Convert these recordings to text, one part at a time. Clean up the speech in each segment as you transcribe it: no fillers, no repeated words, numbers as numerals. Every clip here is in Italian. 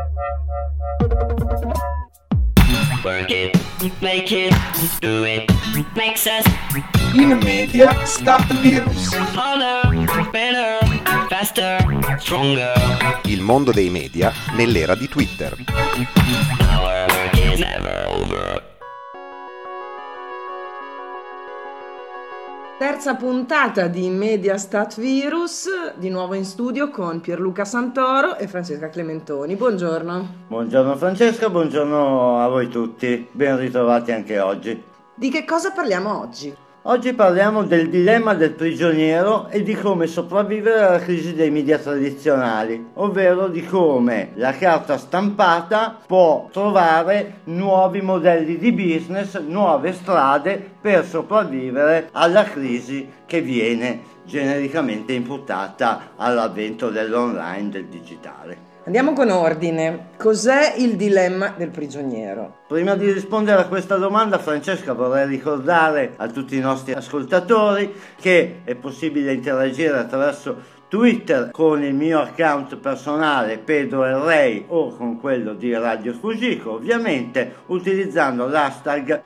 Work it, make it, do it, makes us In media start virus. harder, better, faster, stronger. Il mondo dei media nell'era di Twitter. Our work is never over. Terza puntata di Mediastat Virus, di nuovo in studio con Pierluca Santoro e Francesca Clementoni. Buongiorno. Buongiorno Francesca, buongiorno a voi tutti, ben ritrovati anche oggi. Di che cosa parliamo oggi? Oggi parliamo del dilemma del prigioniero e di come sopravvivere alla crisi dei media tradizionali, ovvero di come la carta stampata può trovare nuovi modelli di business, nuove strade per sopravvivere alla crisi che viene genericamente imputata all'avvento dell'online, del digitale. Andiamo con ordine. Cos'è il dilemma del prigioniero? Prima di rispondere a questa domanda, Francesca, vorrei ricordare a tutti i nostri ascoltatori che è possibile interagire attraverso Twitter con il mio account personale Pedro El Rey o con quello di Radio Fugico, ovviamente utilizzando l'hashtag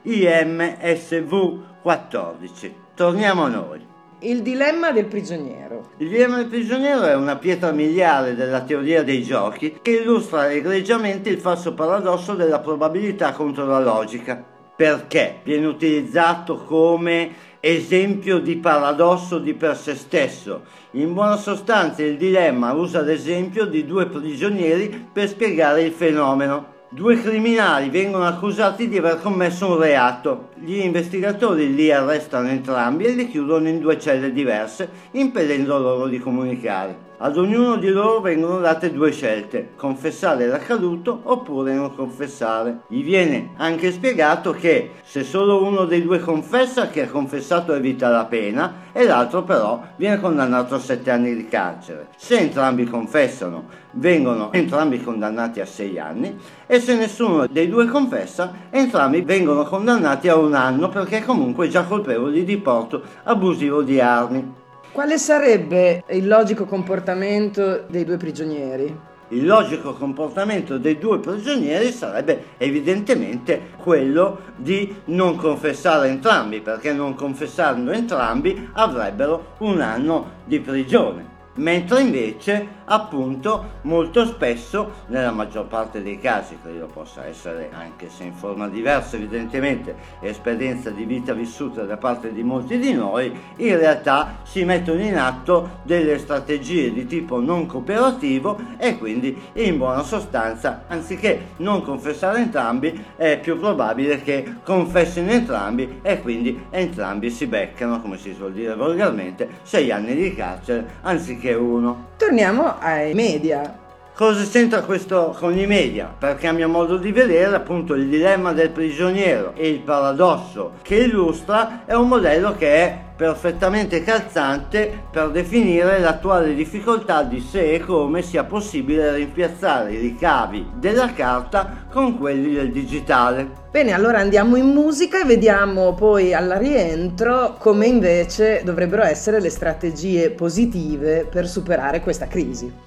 IMSV14. Torniamo a noi. Il dilemma del prigioniero. Il dilemma del prigioniero è una pietra miliare della teoria dei giochi che illustra egregiamente il falso paradosso della probabilità contro la logica. Perché viene utilizzato come esempio di paradosso di per sé stesso. In buona sostanza il dilemma usa l'esempio di due prigionieri per spiegare il fenomeno. Due criminali vengono accusati di aver commesso un reato. Gli investigatori li arrestano entrambi e li chiudono in due celle diverse, impedendo loro di comunicare. Ad ognuno di loro vengono date due scelte: confessare l'accaduto oppure non confessare. Gli viene anche spiegato che se solo uno dei due confessa, che ha confessato evita la pena, e l'altro però viene condannato a 7 anni di carcere. Se entrambi confessano, vengono entrambi condannati a 6 anni, e se nessuno dei due confessa, entrambi vengono condannati a 1 anno perché comunque già colpevoli di porto abusivo di armi. Quale sarebbe il logico comportamento dei due prigionieri? Il logico comportamento dei due prigionieri sarebbe evidentemente quello di non confessare entrambi, perché non confessando entrambi avrebbero 1 anno di prigione. Mentre invece, appunto, molto spesso, nella maggior parte dei casi, credo possa essere, anche se in forma diversa evidentemente, esperienza di vita vissuta da parte di molti di noi, in realtà si mettono in atto delle strategie di tipo non cooperativo e quindi, in buona sostanza, anziché non confessare entrambi, è più probabile che confessino entrambi e quindi entrambi si beccano, come si suol dire volgarmente, 6 anni di carcere anziché 1. Torniamo ai media. Cosa c'entra questo con i media? Perché a mio modo di vedere, appunto, il dilemma del prigioniero e il paradosso che illustra è un modello che è perfettamente calzante per definire l'attuale difficoltà di se e come sia possibile rimpiazzare i ricavi della carta con quelli del digitale. Bene, allora andiamo in musica e vediamo poi al rientro come invece dovrebbero essere le strategie positive per superare questa crisi.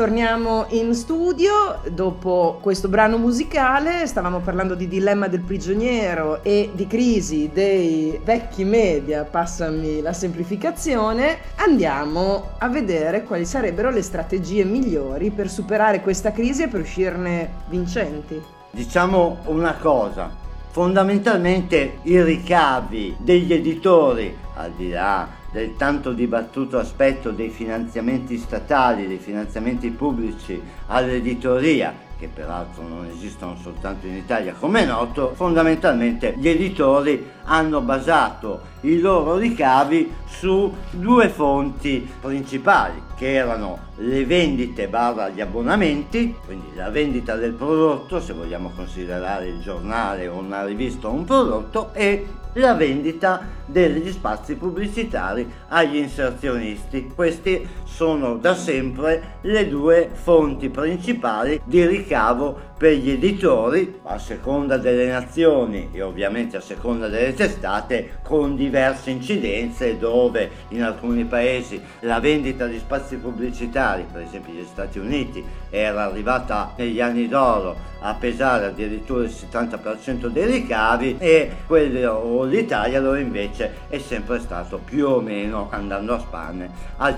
torniamo in studio dopo questo brano musicale. Stavamo parlando di dilemma del prigioniero e di crisi dei vecchi media, passami la semplificazione. Andiamo a vedere quali sarebbero le strategie migliori per superare questa crisi e per uscirne vincenti. Diciamo una cosa, fondamentalmente i ricavi degli editori, al di là del tanto dibattuto aspetto dei finanziamenti statali, dei finanziamenti pubblici all'editoria, che peraltro non esistono soltanto in Italia come è noto, fondamentalmente gli editori hanno basato i loro ricavi su due fonti principali, che erano le vendite / gli abbonamenti, quindi la vendita del prodotto, se vogliamo considerare il giornale o una rivista o un prodotto, e la vendita degli spazi pubblicitari agli inserzionisti. Questi sono da sempre le due fonti principali di ricavo per gli editori, a seconda delle nazioni e ovviamente a seconda delle testate, con diverse incidenze, dove in alcuni paesi la vendita di spazi pubblicitari, per esempio gli Stati Uniti, era arrivata negli anni d'oro a pesare addirittura il 70% dei ricavi, e quello l'Italia, dove invece è sempre stato più o meno, andando a spanne, al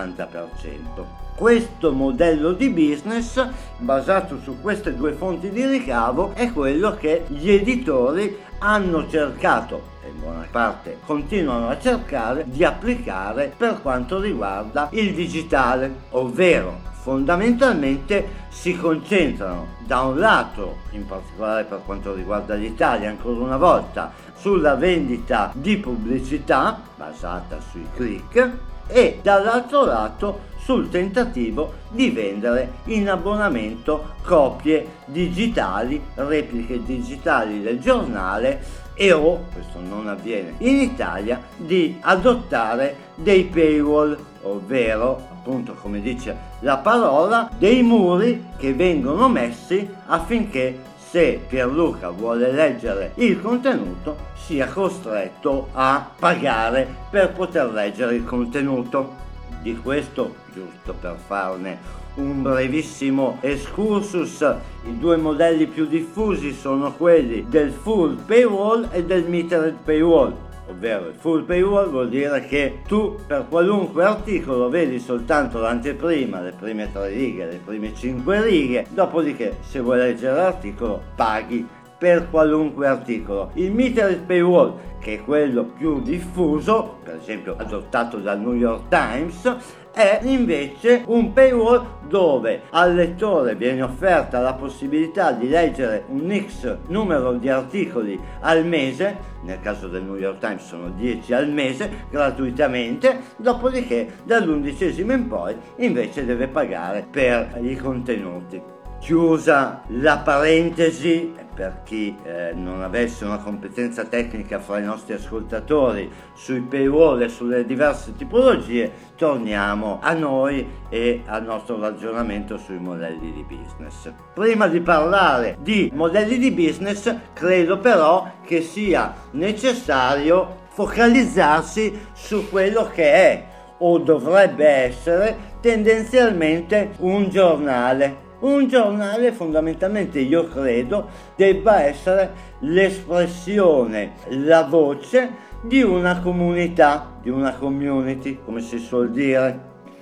50%. Questo modello di business basato su queste due fonti di ricavo è quello che gli editori hanno cercato, e in buona parte continuano a cercare, di applicare per quanto riguarda il digitale, ovvero fondamentalmente si concentrano da un lato, in particolare per quanto riguarda l'Italia ancora una volta, sulla vendita di pubblicità basata sui click, e dall'altro lato sul tentativo di vendere in abbonamento copie digitali, repliche digitali del giornale, questo non avviene in Italia, di adottare dei paywall, ovvero, appunto come dice la parola, dei muri che vengono messi affinché, se Pierluca vuole leggere il contenuto, sia costretto a pagare per poter leggere il contenuto. Di questo, giusto per farne un brevissimo excursus, i due modelli più diffusi sono quelli del full paywall e del metered paywall. Ovvero il full paywall vuol dire che tu per qualunque articolo vedi soltanto l'anteprima, le prime 3 righe, le prime 5 righe, dopodiché se vuoi leggere l'articolo paghi per qualunque articolo. Il metered paywall, che è quello più diffuso, per esempio adottato dal New York Times, è invece un paywall dove al lettore viene offerta la possibilità di leggere un X numero di articoli al mese, nel caso del New York Times sono 10 al mese, gratuitamente, dopodiché dall'11° in poi invece deve pagare per i contenuti. Chiusa la parentesi, per chi non avesse una competenza tecnica fra i nostri ascoltatori sui paywall e sulle diverse tipologie, torniamo a noi e al nostro ragionamento sui modelli di business. Prima di parlare di modelli di business, credo però che sia necessario focalizzarsi su quello che è o dovrebbe essere tendenzialmente un giornale. Un giornale fondamentalmente, io credo, debba essere l'espressione, la voce di una comunità, di una community, come si suol dire.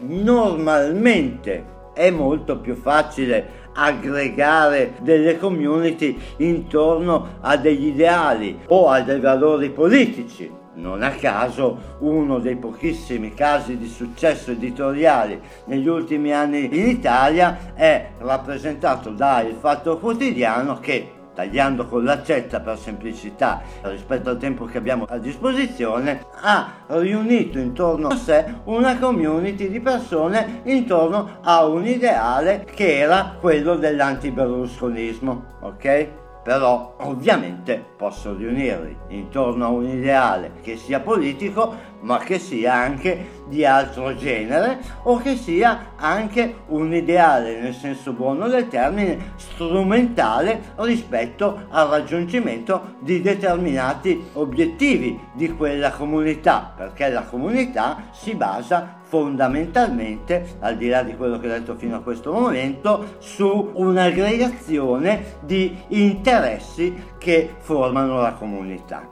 Normalmente è molto più facile aggregare delle community intorno a degli ideali o a dei valori politici. Non a caso uno dei pochissimi casi di successo editoriali negli ultimi anni in Italia è rappresentato da Il Fatto Quotidiano, che, tagliando con l'accetta per semplicità rispetto al tempo che abbiamo a disposizione, ha riunito intorno a sé una community di persone intorno a un ideale che era quello dell'antiberlusconismo, ok? Però ovviamente posso riunirli intorno a un ideale che sia politico, ma che sia anche di altro genere o che sia anche un ideale, nel senso buono del termine, strumentale rispetto al raggiungimento di determinati obiettivi di quella comunità, perché la comunità si basa fondamentalmente, al di là di quello che ho detto fino a questo momento, su un'aggregazione di interessi che formano la comunità.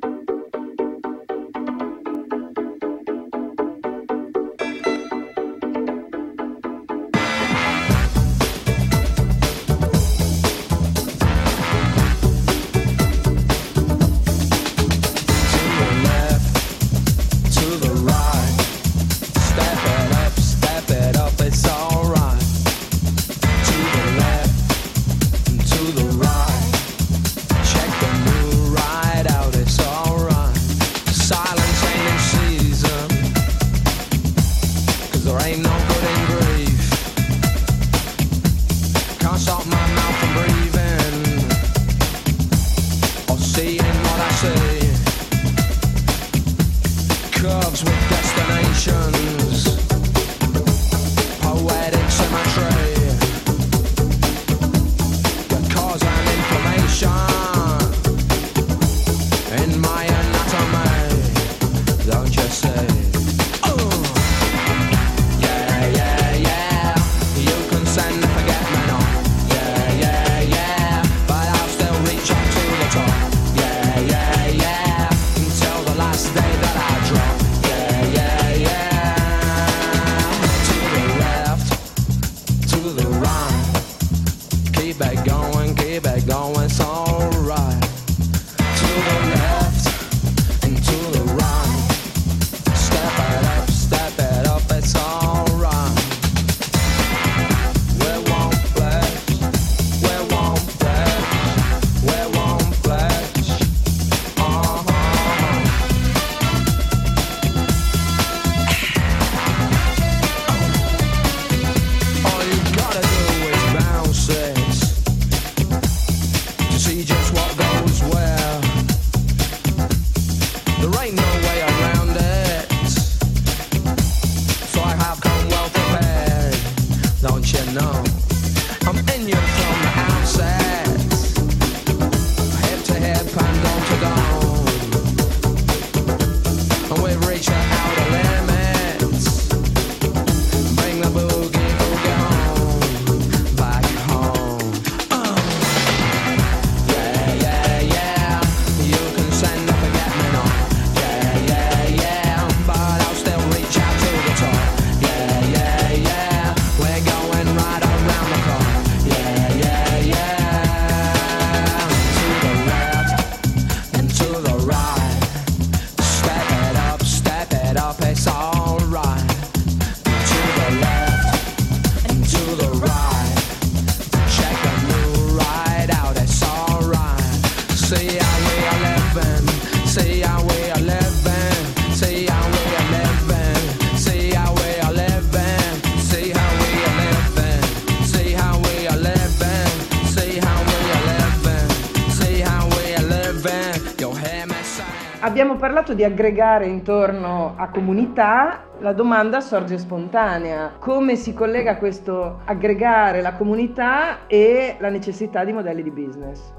Abbiamo parlato di aggregare intorno a comunità, la domanda sorge spontanea: come si collega questo aggregare la comunità e la necessità di modelli di business?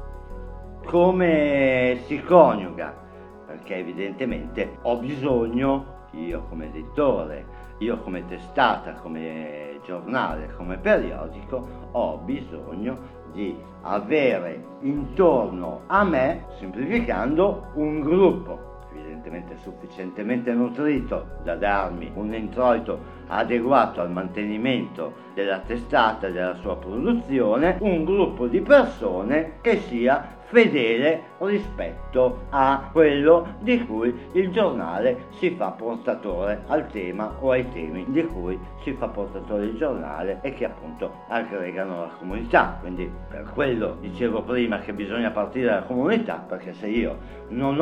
Come si coniuga? Perché evidentemente ho bisogno, io come editore, io come testata, come giornale, come periodico, ho bisogno di avere intorno a me, semplificando, un gruppo evidentemente sufficientemente nutrito da darmi un introito adeguato al mantenimento della testata e della sua produzione, un gruppo di persone che sia fedele rispetto a quello di cui il giornale si fa portatore, al tema o ai temi di cui si fa portatore il giornale e che appunto aggregano la comunità. Quindi per quello dicevo prima che bisogna partire dalla comunità, perché se io non ho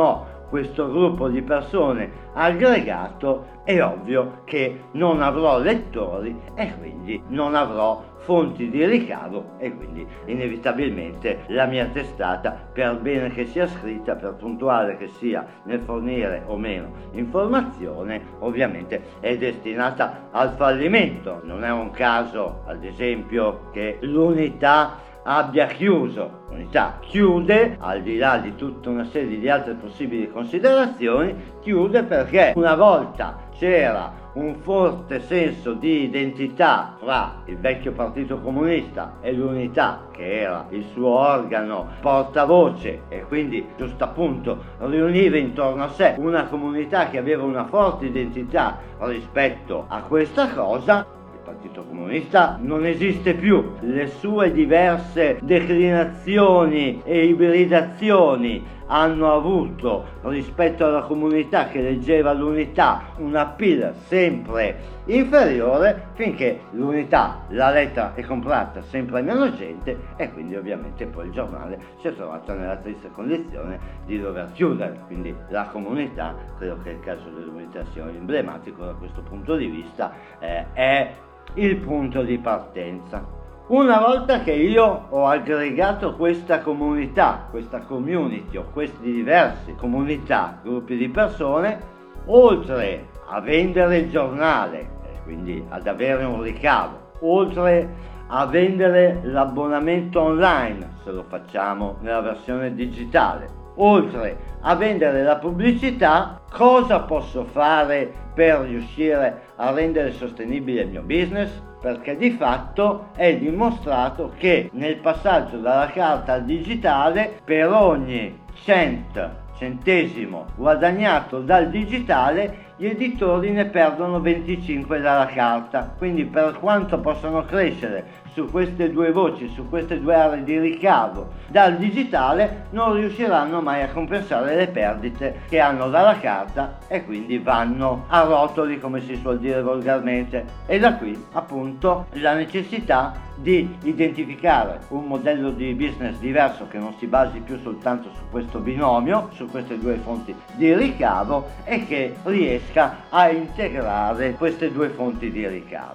questo gruppo di persone aggregato, è ovvio che non avrò lettori e quindi non avrò fonti di ricavo e quindi inevitabilmente la mia testata, per bene che sia scritta, per puntuale che sia nel fornire o meno informazione, ovviamente è destinata al fallimento. Non è un caso, ad esempio, che l'Unità abbia chiuso. L'Unità chiude, al di là di tutta una serie di altre possibili considerazioni, chiude perché una volta c'era un forte senso di identità fra il vecchio Partito Comunista e l'Unità, che era il suo organo portavoce e quindi giusto appunto riuniva intorno a sé una comunità che aveva una forte identità rispetto a questa cosa. Il Partito Comunista non esiste più, le sue diverse declinazioni e ibridazioni hanno avuto rispetto alla comunità che leggeva l'Unità un appeal sempre inferiore, finché l'Unità l'ha letta e comprata sempre meno gente e quindi ovviamente poi il giornale si è trovato nella triste condizione di dover chiudere. Quindi la comunità, credo che il caso dell'Unità sia emblematico da questo punto di vista, è il punto di partenza. Una volta che io ho aggregato questa comunità, questa community o queste diverse comunità, gruppi di persone, oltre a vendere il giornale, quindi ad avere un ricavo, oltre a vendere l'abbonamento online, se lo facciamo nella versione digitale, oltre a vendere la pubblicità, cosa posso fare per riuscire a rendere sostenibile il mio business? Perché di fatto è dimostrato che nel passaggio dalla carta al digitale, per ogni centesimo guadagnato dal digitale, gli editori ne perdono 25 dalla carta. Quindi per quanto possano crescere su queste due voci, su queste due aree di ricavo dal digitale, non riusciranno mai a compensare le perdite che hanno dalla carta e quindi vanno a rotoli, come si suol dire volgarmente. E da qui appunto la necessità di identificare un modello di business diverso che non si basi più soltanto su questo binomio, su queste due fonti di ricavo e che riesca a integrare queste due fonti di ricavo.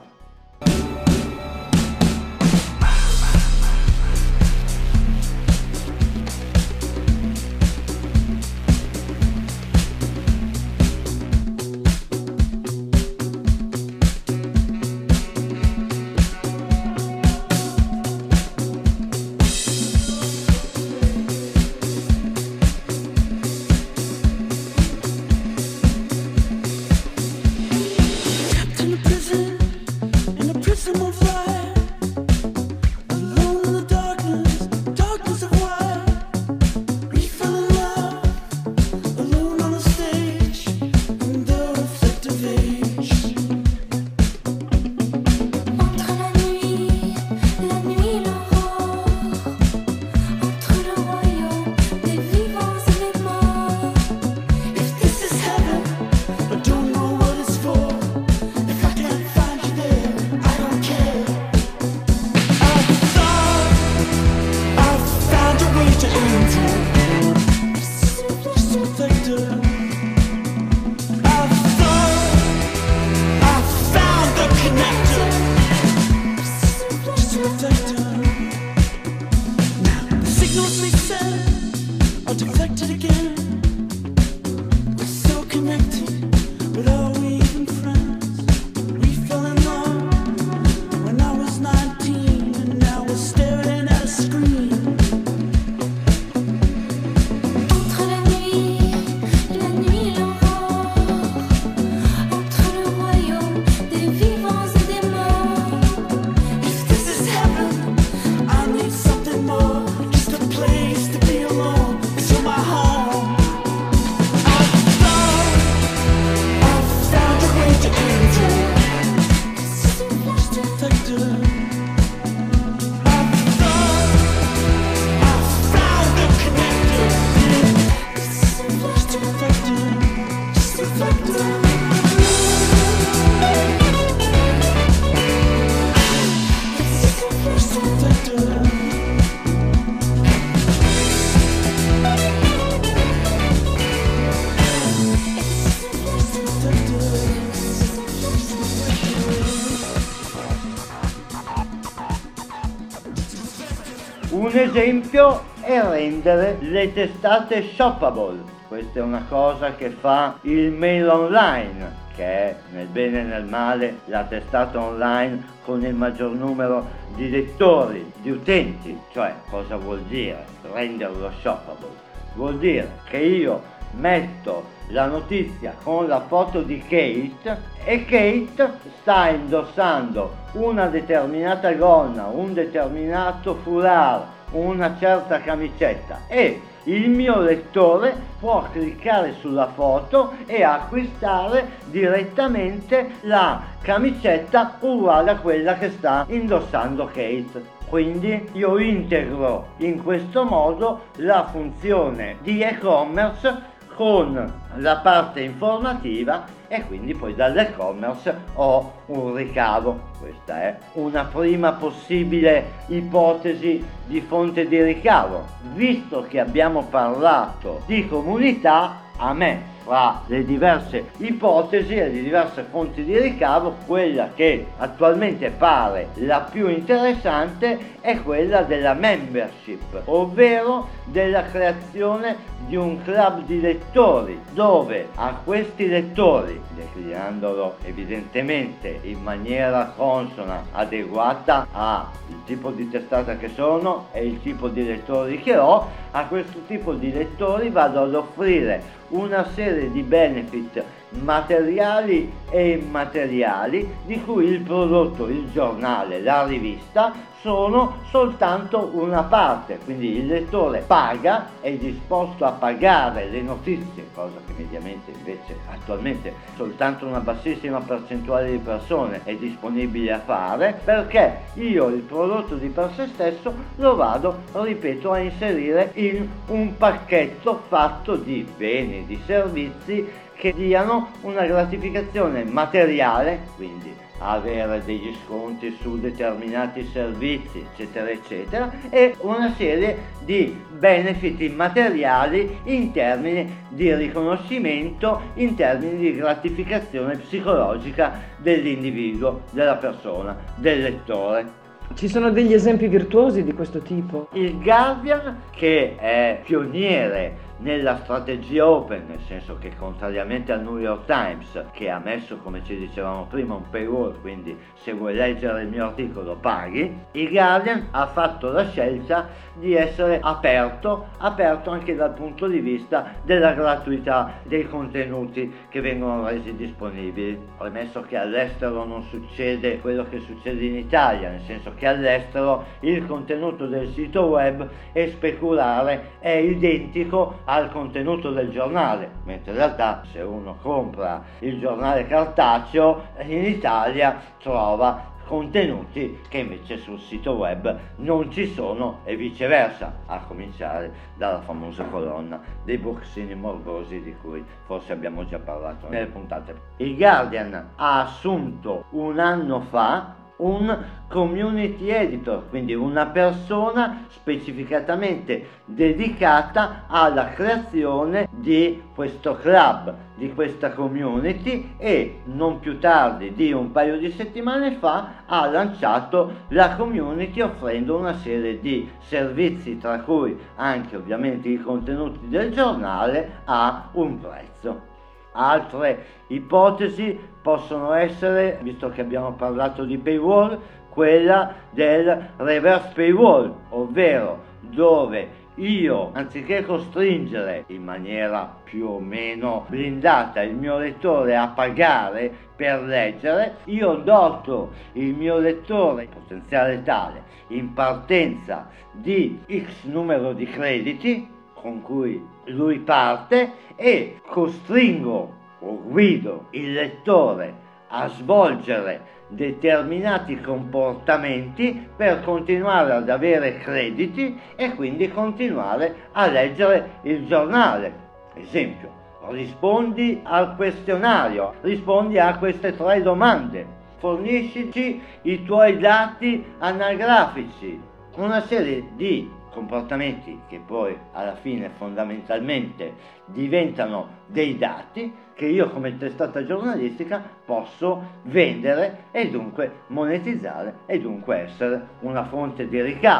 Un esempio è rendere le testate shoppable. Questa è una cosa che fa il Mail Online, che è nel bene e nel male la testata online con il maggior numero di lettori, di utenti. Cioè, cosa vuol dire renderlo shoppable? Vuol dire che io metto la notizia con la foto di Kate e Kate sta indossando una determinata gonna, un determinato foulard, una certa camicetta e il mio lettore può cliccare sulla foto e acquistare direttamente la camicetta uguale a quella che sta indossando Kate. Quindi io integro in questo modo la funzione di e-commerce con la parte informativa e quindi poi dall'e-commerce ho un ricavo. Questa è una prima possibile ipotesi di fonte di ricavo. Visto che abbiamo parlato di comunità, a me fra le diverse ipotesi e le diverse fonti di ricavo, quella che attualmente pare la più interessante è quella della membership, ovvero della creazione di un club di lettori, dove a questi lettori, declinandolo evidentemente in maniera consona, adeguata al tipo di testata che sono e il tipo di lettori che ho, a questo tipo di lettori vado ad offrire una serie di benefit materiali e immateriali di cui il prodotto, il giornale, la rivista sono soltanto una parte. Quindi il lettore paga, è disposto a pagare le notizie, cosa che mediamente invece attualmente soltanto una bassissima percentuale di persone è disponibile a fare, perché io il prodotto di per sé stesso lo vado, ripeto, a inserire in un pacchetto fatto di beni, di servizi che diano una gratificazione materiale, quindi avere degli sconti su determinati servizi, eccetera eccetera, e una serie di benefit immateriali in termini di riconoscimento, in termini di gratificazione psicologica dell'individuo, della persona, del lettore. Ci sono degli esempi virtuosi di questo tipo? Il Guardian, che è pioniere nella strategia open, nel senso che contrariamente al New York Times, che ha messo, come ci dicevamo prima, un paywall, quindi se vuoi leggere il mio articolo paghi, il Guardian ha fatto la scelta di essere aperto anche dal punto di vista della gratuità dei contenuti che vengono resi disponibili. Premesso che all'estero non succede quello che succede in Italia, nel senso che all'estero il contenuto del sito web è speculare, è identico al contenuto del giornale, mentre in realtà se uno compra il giornale cartaceo in Italia trova contenuti che invece sul sito web non ci sono e viceversa, a cominciare dalla famosa colonna dei boxini morbosi di cui forse abbiamo già parlato nelle puntate. Il Guardian ha assunto un anno fa un community editor, quindi una persona specificatamente dedicata alla creazione di questo club, di questa community, e non più tardi di un paio di settimane fa ha lanciato la community offrendo una serie di servizi, tra cui anche ovviamente i contenuti del giornale a un prezzo. Altre ipotesi possono essere, visto che abbiamo parlato di paywall, quella del reverse paywall, ovvero dove io, anziché costringere in maniera più o meno blindata il mio lettore a pagare per leggere, io doto il mio lettore, potenziale tale, in partenza di X numero di crediti con cui lui parte, e costringo o guido il lettore a svolgere determinati comportamenti per continuare ad avere crediti e quindi continuare a leggere il giornale. Esempio, rispondi al questionario, rispondi a queste 3 domande, forniscici i tuoi dati anagrafici, una serie di comportamenti che poi alla fine fondamentalmente diventano dei dati che io come testata giornalistica posso vendere e dunque monetizzare e dunque essere una fonte di ricavo.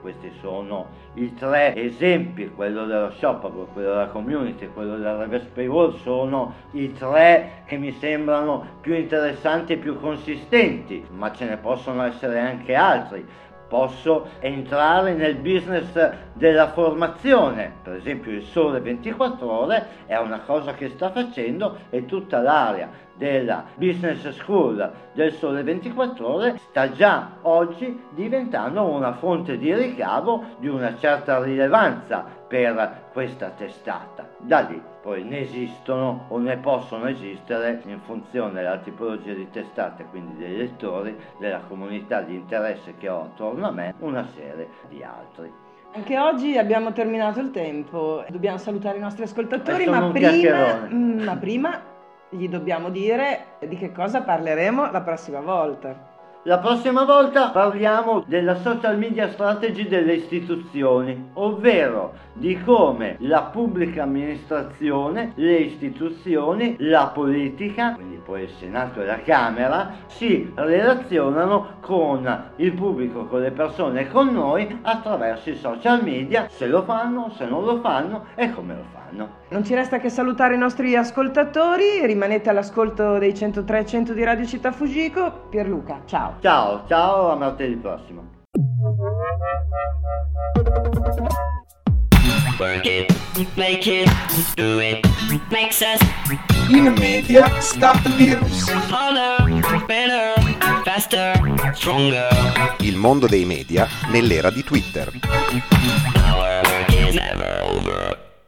Questi sono i 3 esempi, quello dello shoppable, quello della community, quello della reverse paywall, sono i 3 che mi sembrano più interessanti e più consistenti, ma ce ne possono essere anche altri. Posso entrare nel business della formazione, per esempio il Sole 24 Ore è una cosa che sta facendo, e tutta l'area della Business School del Sole 24 Ore sta già oggi diventando una fonte di ricavo di una certa rilevanza per questa testata. Da lì poi ne esistono o ne possono esistere, in funzione della tipologia di testate, quindi dei lettori, della comunità di interesse che ho attorno a me, una serie di altri. Anche oggi abbiamo terminato il tempo, dobbiamo salutare i nostri ascoltatori, Sono ma un prima, chiacchierone. gli dobbiamo dire di che cosa parleremo la prossima volta. La prossima volta parliamo della social media strategy delle istituzioni, ovvero di come la pubblica amministrazione, le istituzioni, la politica, quindi poi il Senato e la Camera, si relazionano con il pubblico, con le persone, con noi attraverso i social media, se lo fanno, se non lo fanno e come lo fanno. Non ci resta che salutare i nostri ascoltatori, rimanete all'ascolto dei 103.100 di Radio Città Fujiko. Pierluca, ciao. Ciao, a martedì prossimo. Work it, make it, do it, makes us In media, stop the virus. harder, better, faster, stronger. Il mondo dei media nell'era di Twitter. Our work is never over.